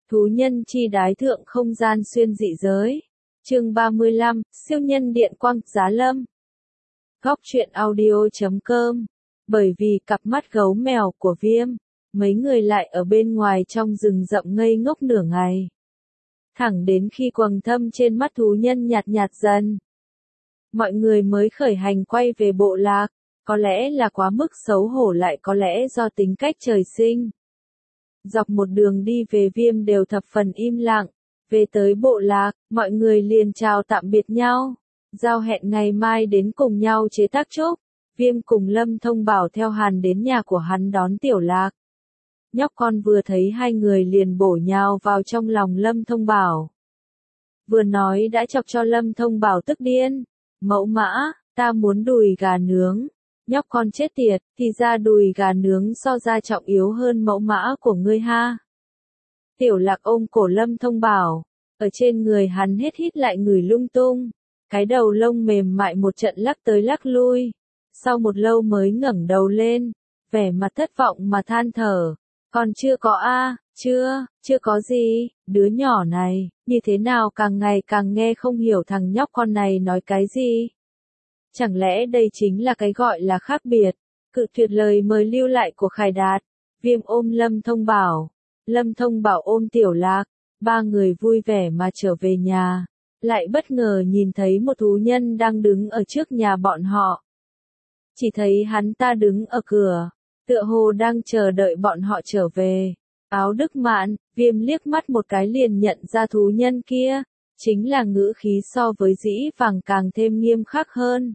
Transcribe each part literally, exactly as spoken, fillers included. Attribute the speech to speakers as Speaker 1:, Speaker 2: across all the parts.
Speaker 1: Thú nhân chi đái thượng không gian xuyên dị giới. Chương ba mươi lăm, siêu nhân điện quang giá lâm. Góc truyện audio chấm com. Bởi vì cặp mắt gấu mèo của Viêm, mấy người lại ở bên ngoài trong rừng rậm ngây ngốc nửa ngày. Thẳng đến khi quầng thâm trên mắt thú nhân nhạt nhạt dần, mọi người mới khởi hành quay về bộ lạc, có lẽ là quá mức xấu hổ lại có lẽ do tính cách trời sinh. Dọc một đường đi về Viêm đều thập phần im lặng, về tới bộ lạc, mọi người liền chào tạm biệt nhau, giao hẹn ngày mai đến cùng nhau chế tác trúc. Viêm cùng Lâm Thông Bảo theo Hàn đến nhà của hắn đón Tiểu Lạc. Nhóc con vừa thấy hai người liền bổ nhào vào trong lòng Lâm Thông Bảo. Vừa nói đã chọc cho Lâm Thông Bảo tức điên. Mẫu mã, ta muốn đùi gà nướng. Nhóc con chết tiệt, thì ra đùi gà nướng so ra trọng yếu hơn mẫu mã của ngươi ha. Tiểu Lạc ôm cổ Lâm Thông Bảo, ở trên người hắn hết hít lại người lung tung. Cái đầu lông mềm mại một trận lắc tới lắc lui. Sau một lâu mới ngẩng đầu lên, vẻ mặt thất vọng mà than thở. Còn chưa có a, chưa, chưa có gì, đứa nhỏ này, như thế nào càng ngày càng nghe không hiểu thằng nhóc con này nói cái gì. Chẳng lẽ đây chính là cái gọi là khác biệt, cự tuyệt lời mời lưu lại của Khải Đạt. Viêm ôm Lâm Thông Bảo, Lâm Thông Bảo ôm Tiểu Lạc, ba người vui vẻ mà trở về nhà, lại bất ngờ nhìn thấy một thú nhân đang đứng ở trước nhà bọn họ. Chỉ thấy hắn ta đứng ở cửa, tựa hồ đang chờ đợi bọn họ trở về. Áo Đức Mạn, Viêm liếc mắt một cái liền nhận ra thú nhân kia, chính là ngữ khí so với dĩ vàng càng thêm nghiêm khắc hơn.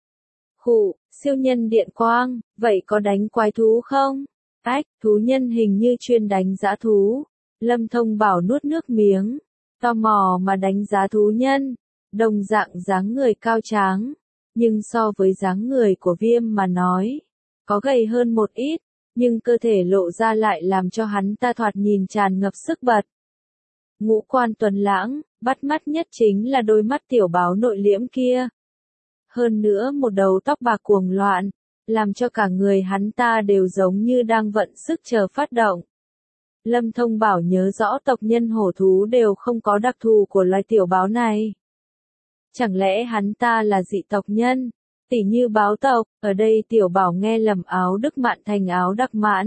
Speaker 1: Khụ, siêu nhân điện quang, vậy có đánh quái thú không? Ách, thú nhân hình như chuyên đánh dã thú. Lâm Thông Bảo nuốt nước miếng, tò mò mà đánh giá thú nhân, đồng dạng dáng người cao tráng. Nhưng so với dáng người của Viêm mà nói, có gầy hơn một ít, nhưng cơ thể lộ ra lại làm cho hắn ta thoạt nhìn tràn ngập sức bật. Ngũ quan tuấn lãng, bắt mắt nhất chính là đôi mắt tiểu báo nội liễm kia. Hơn nữa một đầu tóc bạc cuồng loạn, làm cho cả người hắn ta đều giống như đang vận sức chờ phát động. Lâm Thông Bảo nhớ rõ tộc nhân hổ thú đều không có đặc thù của loài tiểu báo này. Chẳng lẽ hắn ta là dị tộc nhân, tỉ như báo tộc, ở đây Tiểu Bảo nghe lầm Áo Đức Mạn thành Áo Đặc Mạn.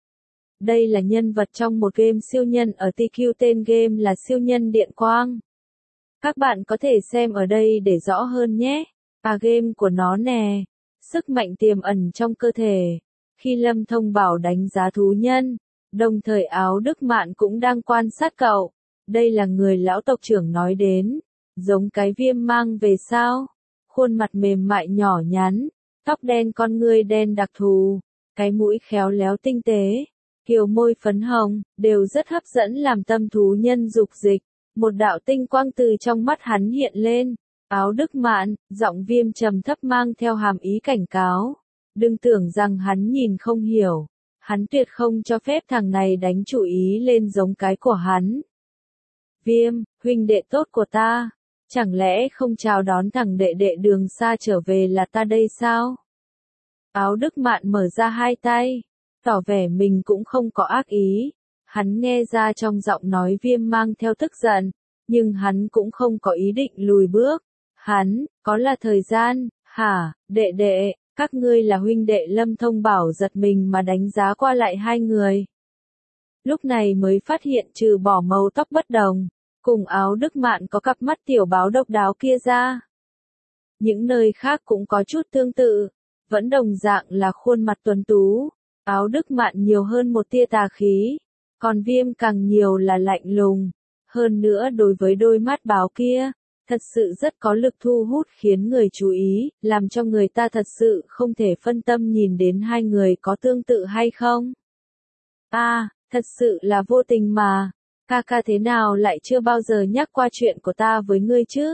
Speaker 1: Đây là nhân vật trong một game siêu nhân ở tê quy, tên game là siêu nhân điện quang. Các bạn có thể xem ở đây để rõ hơn nhé. À game của nó nè, sức mạnh tiềm ẩn trong cơ thể. Khi Lâm Thông Bảo đánh giá thú nhân, đồng thời Áo Đức Mạn cũng đang quan sát cậu. Đây là người lão tộc trưởng nói đến. Giống cái Viêm mang về sao? Khuôn mặt mềm mại nhỏ nhắn, tóc đen con ngươi đen đặc thù, cái mũi khéo léo tinh tế, kiều môi phấn hồng, đều rất hấp dẫn làm tâm thú nhân dục dịch. Một đạo tinh quang từ trong mắt hắn hiện lên. Áo Đức Mạn, giọng Viêm trầm thấp mang theo hàm ý cảnh cáo. Đừng tưởng rằng hắn nhìn không hiểu. Hắn tuyệt không cho phép thằng này đánh chủ ý lên giống cái của hắn. Viêm, huynh đệ tốt của ta. Chẳng lẽ không chào đón thằng đệ đệ đường xa trở về là ta đây sao? Áo Đức Mạn mở ra hai tay, tỏ vẻ mình cũng không có ác ý. Hắn nghe ra trong giọng nói Viêm mang theo tức giận, nhưng hắn cũng không có ý định lùi bước. Hắn, có là thời gian, hả, đệ đệ, các ngươi là huynh đệ. Lâm Thông Bảo giật mình mà đánh giá qua lại hai người. Lúc này mới phát hiện trừ bỏ màu tóc bất đồng, cùng Áo Đức Mạn có cặp mắt tiểu báo độc đáo kia ra. Những nơi khác cũng có chút tương tự, vẫn đồng dạng là khuôn mặt tuấn tú. Áo Đức Mạn nhiều hơn một tia tà khí, còn Viêm càng nhiều là lạnh lùng. Hơn nữa đối với đôi mắt báo kia, thật sự rất có lực thu hút khiến người chú ý, làm cho người ta thật sự không thể phân tâm nhìn đến hai người có tương tự hay không. À, thật sự là vô tình mà. Ca ca thế nào lại chưa bao giờ nhắc qua chuyện của ta với ngươi chứ?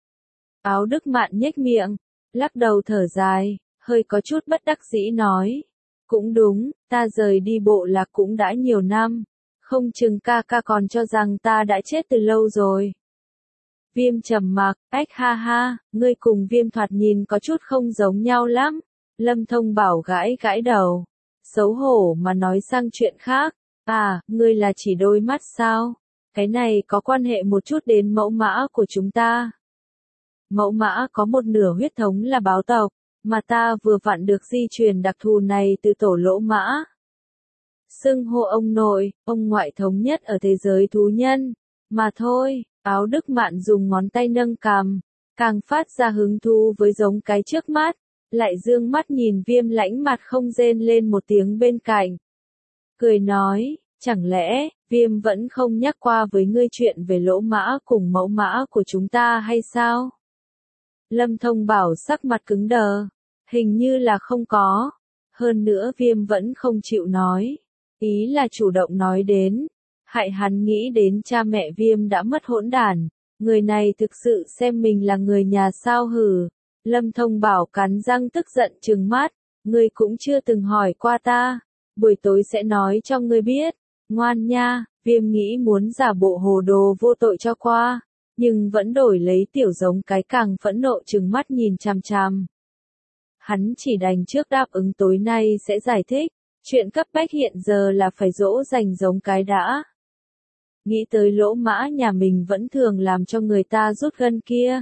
Speaker 1: Áo Đức Mạn nhếch miệng, lắc đầu thở dài, hơi có chút bất đắc dĩ nói. Cũng đúng, ta rời đi bộ lạc cũng đã nhiều năm, không chừng ca ca còn cho rằng ta đã chết từ lâu rồi. Viêm trầm mặc, ách ha ha, ngươi cùng Viêm thoạt nhìn có chút không giống nhau lắm. Lâm Thông Bảo gãi gãi đầu, xấu hổ mà nói sang chuyện khác. À, ngươi là chỉ đôi mắt sao? Cái này có quan hệ một chút đến mẫu mã của chúng ta. Mẫu mã có một nửa huyết thống là báo tộc, mà ta vừa vặn được di truyền đặc thù này từ tổ lỗ mã. Xưng hô ông nội, ông ngoại thống nhất ở thế giới thú nhân, mà thôi. Áo Đức Mạn dùng ngón tay nâng cằm, càng phát ra hứng thú với giống cái trước mắt, lại dương mắt nhìn Viêm lãnh mặt không rên lên một tiếng bên cạnh. Cười nói, chẳng lẽ, Viêm vẫn không nhắc qua với ngươi chuyện về lỗ mã cùng mẫu mã của chúng ta hay sao? Lâm Thông Bảo sắc mặt cứng đờ, hình như là không có. Hơn nữa Viêm vẫn không chịu nói, ý là chủ động nói đến. Hại hắn nghĩ đến cha mẹ Viêm đã mất hỗn đản, người này thực sự xem mình là người nhà sao hử. Lâm Thông Bảo cắn răng tức giận trừng mắt, ngươi cũng chưa từng hỏi qua ta, buổi tối sẽ nói cho ngươi biết, ngoan nha. Viêm nghĩ muốn giả bộ hồ đồ vô tội cho qua, nhưng vẫn đổi lấy tiểu giống cái càng phẫn nộ trừng mắt nhìn chằm chằm. Hắn chỉ đành trước đáp ứng tối nay sẽ giải thích, chuyện cấp bách hiện giờ là phải dỗ dành giống cái đã. Nghĩ tới lỗ mã nhà mình vẫn thường làm cho người ta rút gân kia.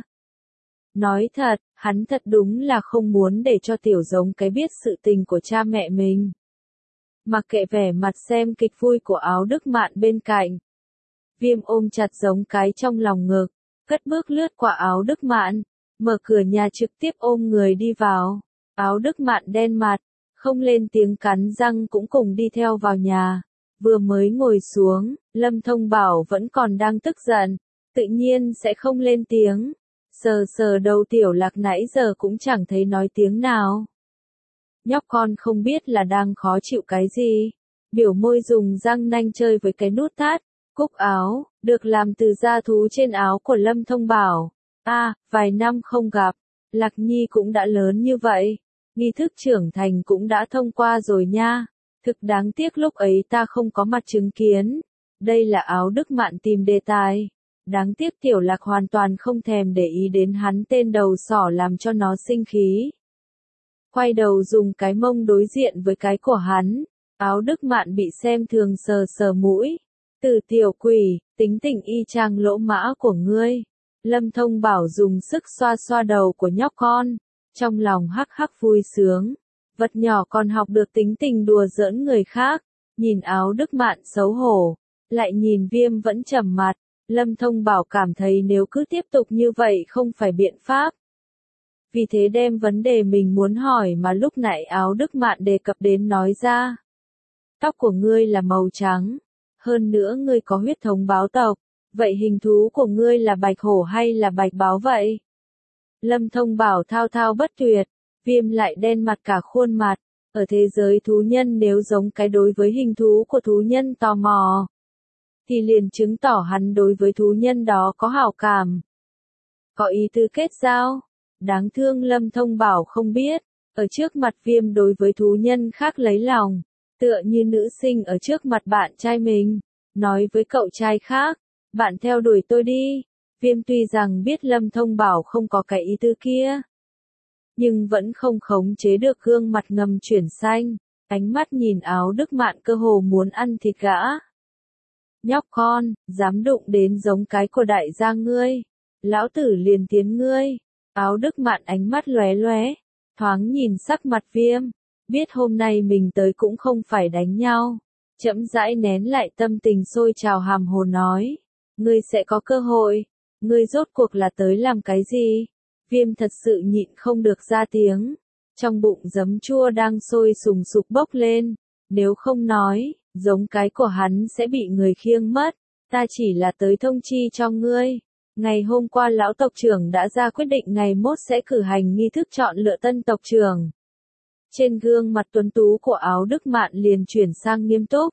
Speaker 1: Nói thật, hắn thật đúng là không muốn để cho tiểu giống cái biết sự tình của cha mẹ mình. Mặc kệ vẻ mặt xem kịch vui của Áo Đức Mạn bên cạnh. Viêm ôm chặt giống cái trong lòng ngực, cất bước lướt qua Áo Đức Mạn, mở cửa nhà trực tiếp ôm người đi vào. Áo Đức Mạn đen mặt, không lên tiếng cắn răng cũng cùng đi theo vào nhà. Vừa mới ngồi xuống, Lâm Thông Bảo vẫn còn đang tức giận, tự nhiên sẽ không lên tiếng. Sờ sờ đầu Tiểu Lạc nãy giờ cũng chẳng thấy nói tiếng nào. Nhóc con không biết là đang khó chịu cái gì. Biểu môi dùng răng nanh chơi với cái nút thắt, cúc áo, được làm từ da thú trên áo của Lâm Thông Bảo. À, vài năm không gặp, Lạc Nhi cũng đã lớn như vậy. Nghi thức trưởng thành cũng đã thông qua rồi nha. Thực đáng tiếc lúc ấy ta không có mặt chứng kiến. Đây là Áo Đức Mạn tìm đề tài. Đáng tiếc Tiểu Lạc hoàn toàn không thèm để ý đến hắn tên đầu sỏ làm cho nó sinh khí. Quay đầu dùng cái mông đối diện với cái của hắn. Áo Đức Mạn bị xem thường sờ sờ mũi. Từ tiểu quỷ, tính tình y chang lỗ mã của ngươi. Lâm Thông Bảo dùng sức xoa xoa đầu của nhóc con. Trong lòng hắc hắc vui sướng. Vật nhỏ còn học được tính tình đùa giỡn người khác. Nhìn Áo Đức Mạn xấu hổ. Lại nhìn Viêm vẫn trầm mặt. Lâm Thông Bảo cảm thấy nếu cứ tiếp tục như vậy không phải biện pháp. Vì thế đem vấn đề mình muốn hỏi mà lúc nãy Áo Đức Mạn đề cập đến nói ra. Tóc của ngươi là màu trắng. Hơn nữa ngươi có huyết thống báo tộc. Vậy hình thú của ngươi là bạch hổ hay là bạch báo vậy? Lâm Thông Bảo thao thao bất tuyệt. Viêm lại đen mặt cả khuôn mặt. Ở thế giới thú nhân nếu giống cái đối với hình thú của thú nhân tò mò, thì liền chứng tỏ hắn đối với thú nhân đó có hảo cảm. Có ý tứ kết giao. Đáng thương Lâm Thông Bảo không biết. Ở trước mặt Viêm đối với thú nhân khác lấy lòng. Tựa như nữ sinh ở trước mặt bạn trai mình. Nói với cậu trai khác. Bạn theo đuổi tôi đi. Viêm tuy rằng biết Lâm Thông Bảo không có cái ý tứ kia. Nhưng vẫn không khống chế được gương mặt ngầm chuyển xanh. Ánh mắt nhìn Áo Đức Mạn cơ hồ muốn ăn thịt gã. Nhóc con, dám đụng đến giống cái của đại gia ngươi. Lão tử liền tiến ngươi. Áo Đức Mạn ánh mắt lóe lóe. Thoáng nhìn sắc mặt Viêm. Biết hôm nay mình tới cũng không phải đánh nhau. Chậm rãi nén lại tâm tình sôi trào hàm hồ nói. Ngươi sẽ có cơ hội. Ngươi rốt cuộc là tới làm cái gì? Viêm thật sự nhịn không được ra tiếng. Trong bụng giấm chua đang sôi sùng sục bốc lên. Nếu không nói, giống cái của hắn sẽ bị người khiêng mất. Ta chỉ là tới thông chi cho ngươi. Ngày hôm qua lão tộc trưởng đã ra quyết định ngày mốt sẽ cử hành nghi thức chọn lựa tân tộc trưởng. Trên gương mặt tuấn tú của Áo Đức Mạn liền chuyển sang nghiêm túc.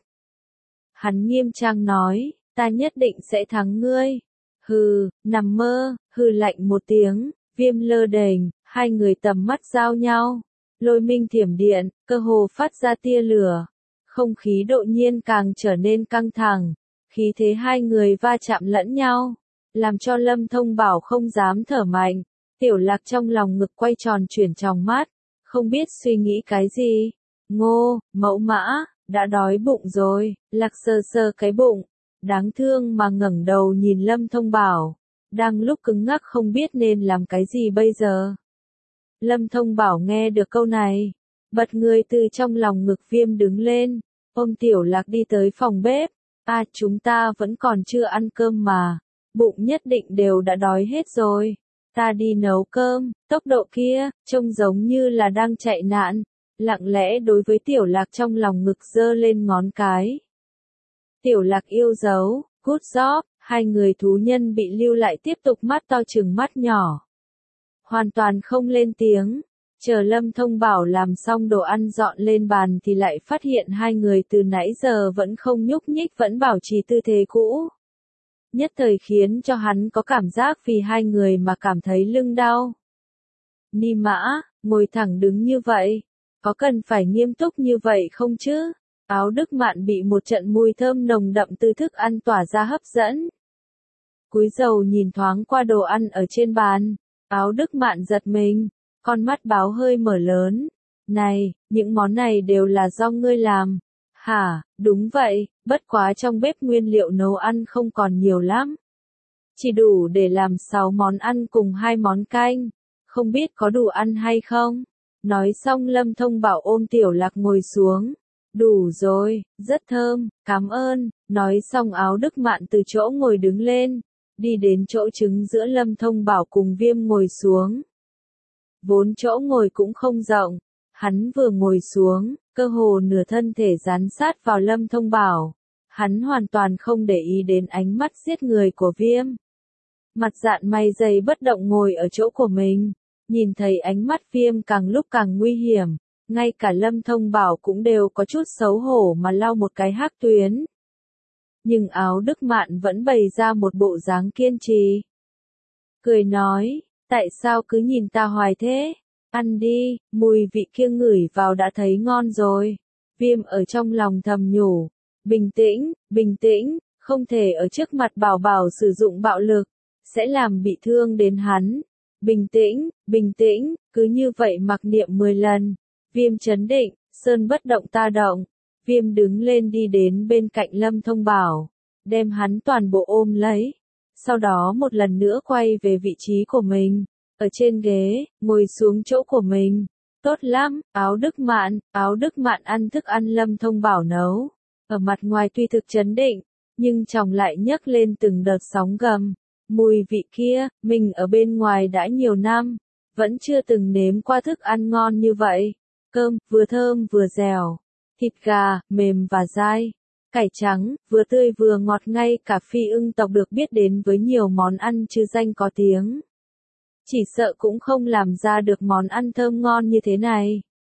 Speaker 1: Hắn nghiêm trang nói, ta nhất định sẽ thắng ngươi. Hừ, nằm mơ, hừ lạnh một tiếng, Viêm lơ đễnh, hai người tầm mắt giao nhau. Lôi minh thiểm điện, cơ hồ phát ra tia lửa. Không khí đột nhiên càng trở nên căng thẳng. Khí thế hai người va chạm lẫn nhau. Làm cho Lâm Thông Bảo không dám thở mạnh. Tiểu Lạc trong lòng ngực quay tròn chuyển tròng mắt. Không biết suy nghĩ cái gì. Ngô, mẫu mã, đã đói bụng rồi. Lạc sờ sờ cái bụng. đáng thương mà ngẩng đầu nhìn Lâm Thông Bảo, đang lúc cứng ngắc không biết nên làm cái gì bây giờ. Lâm Thông Bảo nghe được câu này, bật người từ trong lòng ngực Viêm đứng lên, ôm Tiểu Lạc đi tới phòng bếp. À, chúng ta vẫn còn chưa ăn cơm mà, bụng nhất định đều đã đói hết rồi. Ta đi nấu cơm. Tốc độ kia, trông giống như là đang chạy nạn, lặng lẽ đối với Tiểu Lạc trong lòng ngực giơ lên ngón cái. Tiểu Lạc yêu dấu, good job, hai người thú nhân bị lưu lại tiếp tục mắt to trừng mắt nhỏ. Hoàn toàn không lên tiếng, chờ Lâm Thông Bảo làm xong đồ ăn dọn lên bàn thì lại phát hiện hai người từ nãy giờ vẫn không nhúc nhích, vẫn bảo trì tư thế cũ. Nhất thời khiến cho hắn có cảm giác vì hai người mà cảm thấy lưng đau. Ni Mã, ngồi thẳng đứng như vậy, có cần phải nghiêm túc như vậy không chứ? Áo Đức Mạn bị một trận mùi thơm nồng đậm từ thức ăn tỏa ra hấp dẫn. Cúi đầu nhìn thoáng qua đồ ăn ở trên bàn, Áo Đức Mạn giật mình, con mắt báo hơi mở lớn. Này, những món này đều là do ngươi làm. Hả, đúng vậy, bất quá trong bếp nguyên liệu nấu ăn không còn nhiều lắm. Chỉ đủ để làm sáu món ăn cùng hai món canh. Không biết có đủ ăn hay không? Nói xong Lâm Thông Bảo ôm Tiểu Lạc ngồi xuống. Đủ rồi, rất thơm, cảm ơn. Nói xong Áo Đức Mạn từ chỗ ngồi đứng lên, đi đến chỗ trứng giữa Lâm Thông Bảo cùng Viêm ngồi xuống. Vốn chỗ ngồi cũng không rộng, hắn vừa ngồi xuống, cơ hồ nửa thân thể dán sát vào Lâm Thông Bảo. Hắn hoàn toàn không để ý đến ánh mắt giết người của Viêm. Mặt dạn mày dày bất động ngồi ở chỗ của mình, nhìn thấy ánh mắt Viêm càng lúc càng nguy hiểm, ngay cả Lâm Thông Bảo cũng đều có chút xấu hổ mà lau một cái hắc tuyến. Nhưng Áo Đức Mạn vẫn bày ra một bộ dáng kiên trì. Cười nói, tại sao cứ nhìn ta hoài thế? Ăn đi, mùi vị kia ngửi vào đã thấy ngon rồi. Viêm ở trong lòng thầm nhủ, bình tĩnh, bình tĩnh, không thể ở trước mặt Bảo Bảo sử dụng bạo lực, sẽ làm bị thương đến hắn. Bình tĩnh, bình tĩnh, cứ như vậy mặc niệm mười lần. Viêm trấn định, sơn bất động ta động. Viêm đứng lên đi đến bên cạnh Lâm Thông Bảo, đem hắn toàn bộ ôm lấy. Sau đó một lần nữa quay về vị trí của mình, ở trên ghế, ngồi xuống chỗ của mình. Tốt lắm, Áo Đức Mạn, Áo Đức Mạn ăn thức ăn Lâm Thông Bảo nấu. Ở mặt ngoài tuy thực trấn định, nhưng trong lại nhấc lên từng đợt sóng gầm. Mùi vị kia, mình ở bên ngoài đã nhiều năm, vẫn chưa từng nếm qua thức ăn ngon như vậy. Cơm, vừa thơm vừa dẻo. Thịt gà, mềm và dai. Cải trắng, vừa tươi vừa ngọt, ngay cả Phi Ưng tộc được biết đến với nhiều món ăn chứ danh có tiếng. Chỉ sợ cũng không làm ra được món ăn thơm ngon như thế này.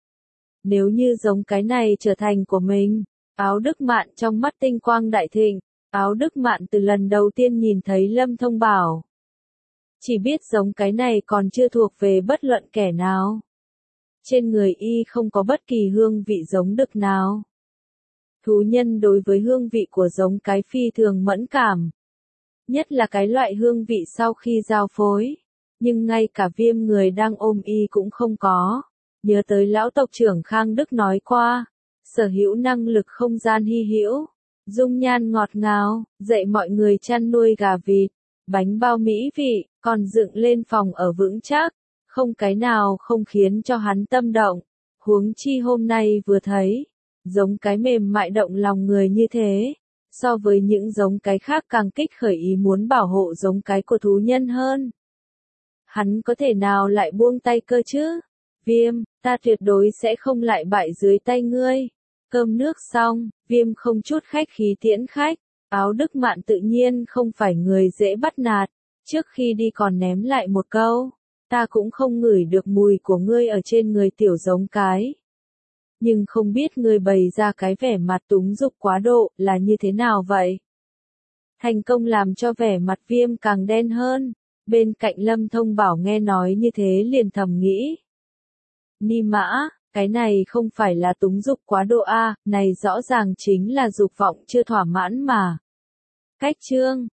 Speaker 1: Nếu như giống cái này trở thành của mình, Áo Đức Mạn trong mắt tinh quang đại thịnh. Áo Đức Mạn từ lần đầu tiên nhìn thấy Lâm Thông Bảo, chỉ biết giống cái này còn chưa thuộc về bất luận kẻ nào. Trên người y không có bất kỳ hương vị giống đực nào. Thú nhân đối với hương vị của giống cái phi thường mẫn cảm. Nhất là cái loại hương vị sau khi giao phối. Nhưng ngay cả Viêm người đang ôm y cũng không có. Nhớ tới lão tộc trưởng Khang Đức nói qua, sở hữu năng lực không gian hy hữu, dung nhan ngọt ngào, dạy mọi người chăn nuôi gà vịt, bánh bao mỹ vị, còn dựng lên phòng ở vững chắc, không cái nào không khiến cho hắn tâm động. Huống chi hôm nay vừa thấy, giống cái mềm mại động lòng người như thế, so với những giống cái khác càng kích khởi ý muốn bảo hộ giống cái của thú nhân hơn. Hắn có thể nào lại buông tay cơ chứ? Viêm, ta tuyệt đối sẽ không lại bại dưới tay ngươi. Cơm nước xong, Viêm không chút khách khí tiễn khách. Áo Đức Mạn tự nhiên không phải người dễ bắt nạt. Trước khi đi còn ném lại một câu, ta cũng không ngửi được mùi của ngươi ở trên người tiểu giống cái. Nhưng không biết ngươi bày ra cái vẻ mặt túng dục quá độ là như thế nào vậy? Thành công làm cho vẻ mặt Viêm càng đen hơn. Bên cạnh Lâm Thông Bảo nghe nói như thế liền thầm nghĩ. Ni Mã, cái này không phải là túng dục quá độ a, này rõ ràng chính là dục vọng chưa thỏa mãn mà. Cách chương